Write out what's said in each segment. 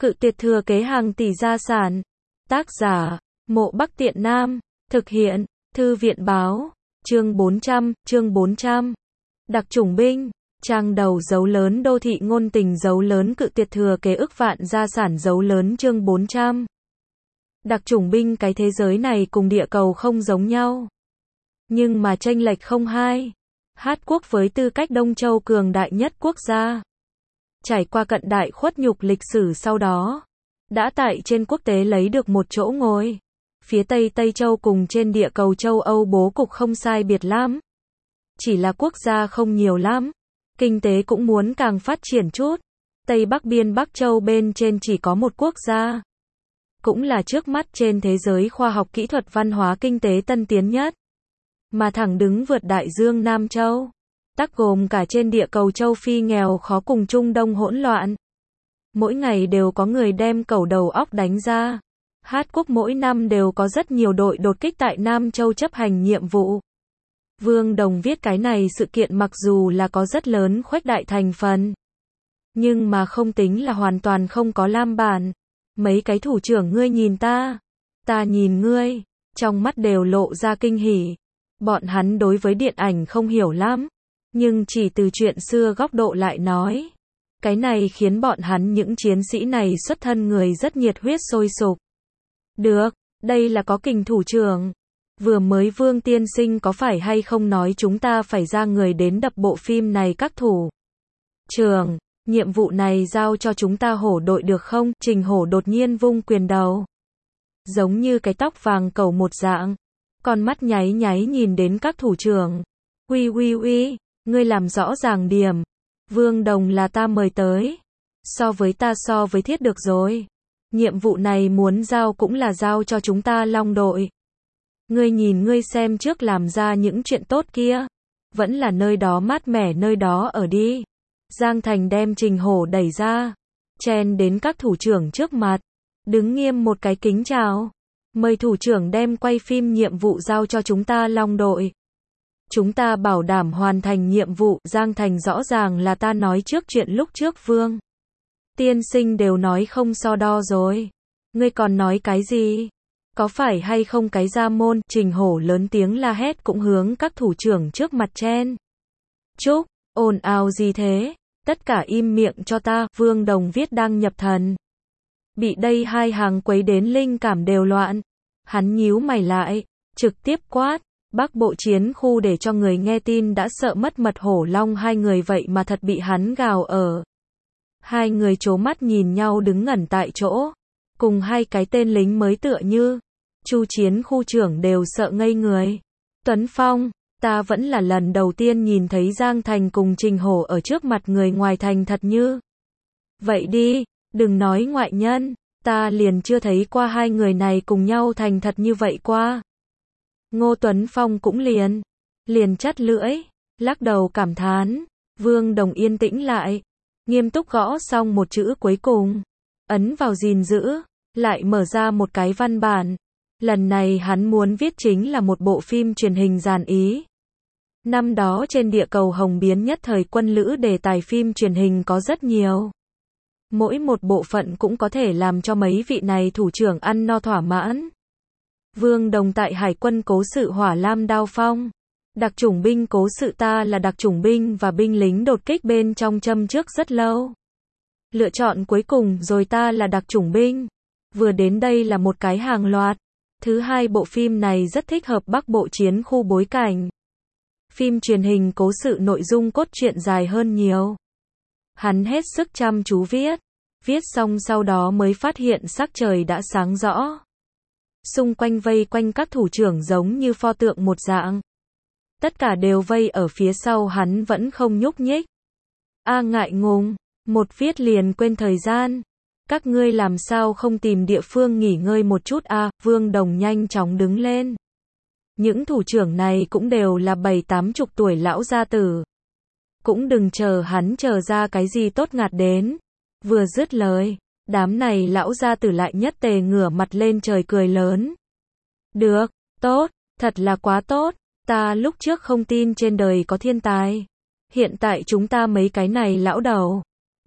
Cự tuyệt thừa kế hàng tỷ gia sản. Tác giả, Mộ Bắc Tiện Nam. Thực hiện, Thư viện báo. Chương 400. Đặc chủng binh. Trang đầu dấu lớn đô thị ngôn tình dấu lớn cự tuyệt thừa kế ức vạn gia sản dấu lớn chương 400. Đặc chủng binh cái thế giới này cùng địa cầu không giống nhau. Nhưng mà chênh lệch không hai. Hát quốc với tư cách Đông Châu cường đại nhất quốc gia. Trải qua cận đại khuất nhục lịch sử sau đó. Đã tại trên quốc tế lấy được một chỗ ngồi. Phía Tây Tây Châu cùng trên địa cầu châu Âu bố cục không sai biệt lắm. Chỉ là quốc gia không nhiều lắm. Kinh tế cũng muốn càng phát triển chút. Tây Bắc biên Bắc Châu bên trên chỉ có một quốc gia. Cũng là trước mắt trên thế giới khoa học kỹ thuật văn hóa kinh tế tân tiến nhất. Mà thẳng đứng vượt đại dương Nam Châu. Tắc gồm cả trên địa cầu châu Phi nghèo khó cùng Trung Đông hỗn loạn. Mỗi ngày đều có người đem cẩu đầu óc đánh ra. Hát quốc mỗi năm đều có rất nhiều đội đột kích tại Nam Châu chấp hành nhiệm vụ. Vương Đồng viết cái này sự kiện mặc dù là có rất lớn khuếch đại thành phần. Nhưng mà không tính là hoàn toàn không có lam bản. Mấy cái thủ trưởng ngươi nhìn ta nhìn ngươi, trong mắt đều lộ ra kinh hỉ. Bọn hắn đối với điện ảnh không hiểu lắm, nhưng chỉ từ chuyện xưa góc độ lại nói. Cái này khiến bọn hắn những chiến sĩ này xuất thân người rất nhiệt huyết sôi sục. Được, đây là có kình thủ trưởng. Vừa mới Vương tiên sinh có phải hay không nói chúng ta phải ra người đến đập bộ phim này các thủ trưởng, nhiệm vụ này giao cho chúng ta hổ đội được không? Trình Hổ đột nhiên vung quyền đầu. Giống như cái tóc vàng cẩu một dạng. Con mắt nháy nháy nhìn đến các thủ trưởng. Uy, ngươi làm rõ ràng điểm. Vương Đồng là ta mời tới. So với thiết được rồi. Nhiệm vụ này muốn giao cũng là giao cho chúng ta Long đội. Ngươi nhìn ngươi xem trước làm ra những chuyện tốt kia. Vẫn là nơi đó mát mẻ nơi đó ở đi. Giang Thành đem Trình Hổ đẩy ra. Chen đến các thủ trưởng trước mặt. Đứng nghiêm một cái kính chào. Mời thủ trưởng đem quay phim nhiệm vụ giao cho chúng ta Long đội. Chúng ta bảo đảm hoàn thành nhiệm vụ. Giang Thành rõ ràng là ta nói trước chuyện lúc trước Vương tiên sinh đều nói không so đo rồi. Ngươi còn nói cái gì? Có phải hay không cái gia môn? Trình Hổ lớn tiếng la hét cũng hướng các thủ trưởng trước mặt chen chúc. Ồn ào gì thế? Tất cả im miệng cho ta. Vương Đồng viết đang nhập thần. Bị đây hai hàng quấy đến linh cảm đều loạn. Hắn nhíu mày lại, trực tiếp quát. Bắc Bộ chiến khu để cho người nghe tin đã sợ mất mật. Hổ Long hai người vậy mà thật bị hắn gào ở. Hai người trố mắt nhìn nhau đứng ngẩn tại chỗ. Cùng hai cái tên lính mới tựa như Chu chiến khu trưởng đều sợ ngây người. Tuấn Phong, ta vẫn là lần đầu tiên nhìn thấy Giang Thành cùng Trình Hổ ở trước mặt người ngoài thành thật như vậy đi, đừng nói ngoại nhân, ta liền chưa thấy qua hai người này cùng nhau thành thật như vậy qua. Ngô Tuấn Phong cũng liền chắt lưỡi, lắc đầu cảm thán. Vương Đồng yên tĩnh lại, nghiêm túc gõ xong một chữ cuối cùng, ấn vào gìn giữ, lại mở ra một cái văn bản. Lần này hắn muốn viết chính là một bộ phim truyền hình dàn ý. Năm đó trên địa cầu hồng biến nhất thời quân lữ đề tài phim truyền hình có rất nhiều. Mỗi một bộ phận cũng có thể làm cho mấy vị này thủ trưởng ăn no thỏa mãn. Vương Đồng tại Hải quân cố sự Hỏa Lam Đao Phong. Đặc chủng binh cố sự ta là đặc chủng binh và binh lính đột kích bên trong châm trước rất lâu. Lựa chọn cuối cùng rồi ta là đặc chủng binh. Vừa đến đây là một cái hàng loạt. Thứ hai bộ phim này rất thích hợp Bắc Bộ chiến khu bối cảnh. Phim truyền hình cố sự nội dung cốt truyện dài hơn nhiều. Hắn hết sức chăm chú viết. Viết xong sau đó mới phát hiện sắc trời đã sáng rõ. Xung quanh vây quanh các thủ trưởng giống như pho tượng một dạng. Tất cả đều vây ở phía sau hắn vẫn không nhúc nhích. Ngại ngùng, một viết liền quên thời gian. Các ngươi làm sao không tìm địa phương nghỉ ngơi một chút Vương Đồng nhanh chóng đứng lên. Những thủ trưởng này cũng đều là 70-80 tuổi lão gia tử. Cũng đừng chờ hắn chờ ra cái gì tốt ngạt đến. Vừa dứt lời, đám này lão gia tử lại nhất tề ngửa mặt lên trời cười lớn. Được, tốt, thật là quá tốt. Ta lúc trước không tin trên đời có thiên tài. Hiện tại chúng ta mấy cái này lão đầu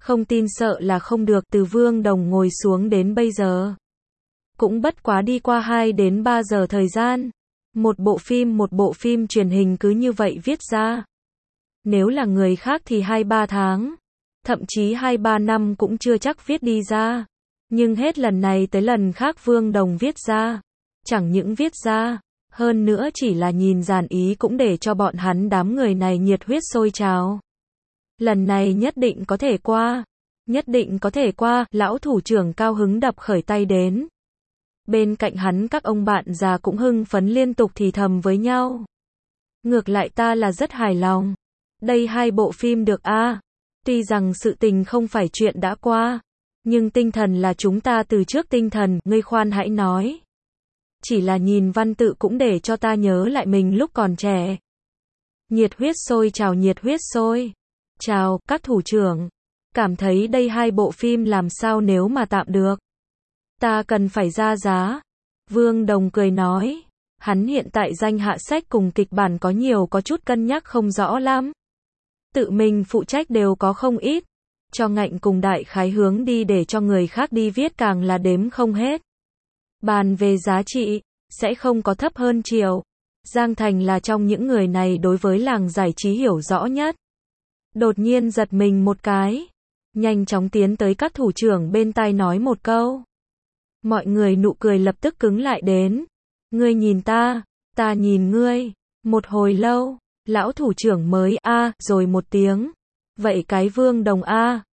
Không tin sợ là không được, từ Vương Đồng ngồi xuống đến bây giờ. Cũng bất quá đi qua 2 đến 3 giờ thời gian. Một bộ phim truyền hình cứ như vậy viết ra. Nếu là người khác thì 2-3 tháng, thậm chí 2-3 năm cũng chưa chắc viết đi ra. Nhưng hết lần này tới lần khác Vương Đồng viết ra. Chẳng những viết ra, hơn nữa chỉ là nhìn dàn ý cũng để cho bọn hắn đám người này nhiệt huyết sôi trào. Lần này nhất định có thể qua. Nhất định có thể qua, lão thủ trưởng cao hứng đập khởi tay đến. Bên cạnh hắn các ông bạn già cũng hưng phấn liên tục thì thầm với nhau. Ngược lại ta là rất hài lòng. Đây 2 bộ phim được a. Tuy rằng sự tình không phải chuyện đã qua, nhưng tinh thần là chúng ta từ trước tinh thần, ngươi khoan hãy nói. Chỉ là nhìn văn tự cũng để cho ta nhớ lại mình lúc còn trẻ. Nhiệt huyết sôi trào, nhiệt huyết sôi trào, các thủ trưởng. Cảm thấy đây 2 bộ phim làm sao nếu mà tạm được. Ta cần phải ra giá. Vương Đồng cười nói. Hắn hiện tại danh hạ sách cùng kịch bản có nhiều có chút cân nhắc không rõ lắm. Tự mình phụ trách đều có không ít. Cho ngạnh cùng đại khái hướng đi để cho người khác đi viết càng là đếm không hết. Bàn về giá trị, sẽ không có thấp hơn Triệu. Giang Thành là trong những người này đối với làng giải trí hiểu rõ nhất. Đột nhiên giật mình một cái. Nhanh chóng tiến tới các thủ trưởng bên tai nói một câu. Mọi người nụ cười lập tức cứng lại đến. Ngươi nhìn ta nhìn ngươi. Một hồi lâu, lão thủ trưởng mới rồi một tiếng. Vậy cái Vương Đồng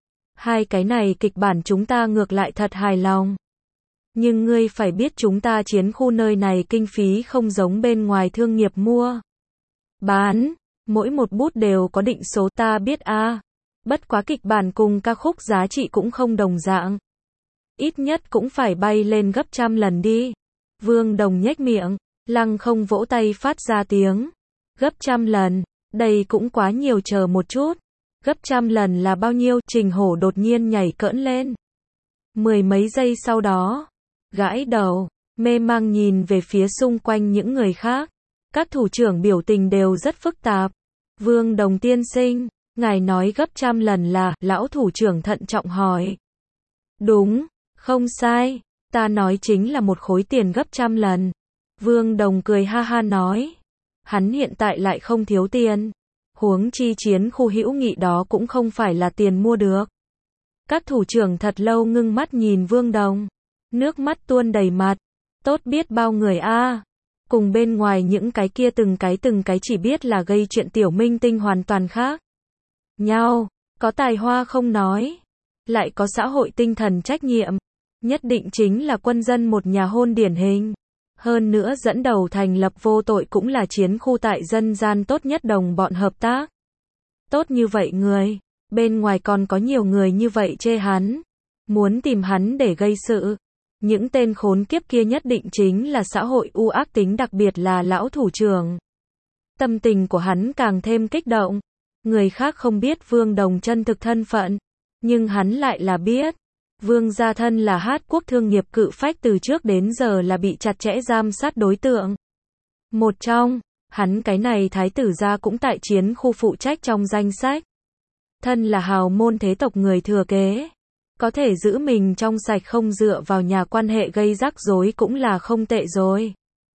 2 cái này kịch bản chúng ta ngược lại thật hài lòng. Nhưng ngươi phải biết chúng ta chiến khu nơi này kinh phí không giống bên ngoài thương nghiệp mua bán, mỗi một bút đều có định số, ta biết bất quá kịch bản cùng ca khúc giá trị cũng không đồng dạng. Ít nhất cũng phải bay lên gấp 100 lần đi. Vương Đồng nhếch miệng, lăng không vỗ tay phát ra tiếng. Gấp 100 lần, đây cũng quá nhiều, chờ một chút. Gấp 100 lần là bao nhiêu? Trình Hổ đột nhiên nhảy cỡn lên. 10 mấy giây sau đó, gãi đầu, mê mang nhìn về phía xung quanh những người khác. Các thủ trưởng biểu tình đều rất phức tạp. Vương Đồng tiên sinh, ngài nói gấp 100 lần là, lão thủ trưởng thận trọng hỏi. Đúng, không sai, ta nói chính là một khối tiền gấp 100 lần. Vương Đồng cười ha ha nói. Hắn hiện tại lại không thiếu tiền. Huống chi chiến khu hữu nghị đó cũng không phải là tiền mua được. Các thủ trưởng thật lâu ngưng mắt nhìn Vương Đồng. Nước mắt tuôn đầy mặt. Tốt biết bao người cùng bên ngoài những cái kia từng cái chỉ biết là gây chuyện tiểu minh tinh hoàn toàn khác nhau. Có tài hoa không nói. Lại có xã hội tinh thần trách nhiệm. Nhất định chính là quân dân một nhà hôn điển hình. Hơn nữa dẫn đầu thành lập vô tội cũng là chiến khu tại dân gian tốt nhất đồng bọn hợp tác. Tốt như vậy người, bên ngoài còn có nhiều người như vậy chê hắn. Muốn tìm hắn để gây sự. Những tên khốn kiếp kia nhất định chính là xã hội u ác tính, đặc biệt là lão thủ trưởng. Tâm tình của hắn càng thêm kích động. Người khác không biết Vương Đồng chân thực thân phận. Nhưng hắn lại là biết. Vương gia thân là Hát Quốc thương nghiệp cự phách, từ trước đến giờ là bị chặt chẽ giám sát đối tượng. Một trong, hắn cái này thái tử gia cũng tại chiến khu phụ trách trong danh sách. Thân là hào môn thế tộc người thừa kế. Có thể giữ mình trong sạch không dựa vào nhà quan hệ gây rắc rối cũng là không tệ rồi.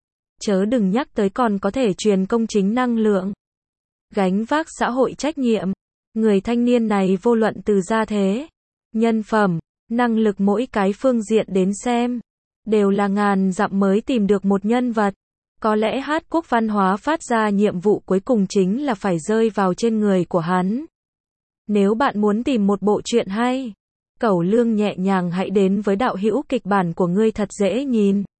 Chớ đừng nhắc tới còn có thể truyền công chính năng lượng. Gánh vác xã hội trách nhiệm. Người thanh niên này vô luận từ gia thế, nhân phẩm, năng lực mỗi cái phương diện đến xem, đều là ngàn dặm mới tìm được một nhân vật. Có lẽ Hát Quốc văn hóa phát ra nhiệm vụ cuối cùng chính là phải rơi vào trên người của hắn. Nếu bạn muốn tìm một bộ truyện hay, cẩu lương nhẹ nhàng, hãy đến với đạo hữu kịch bản của ngươi thật dễ nhìn.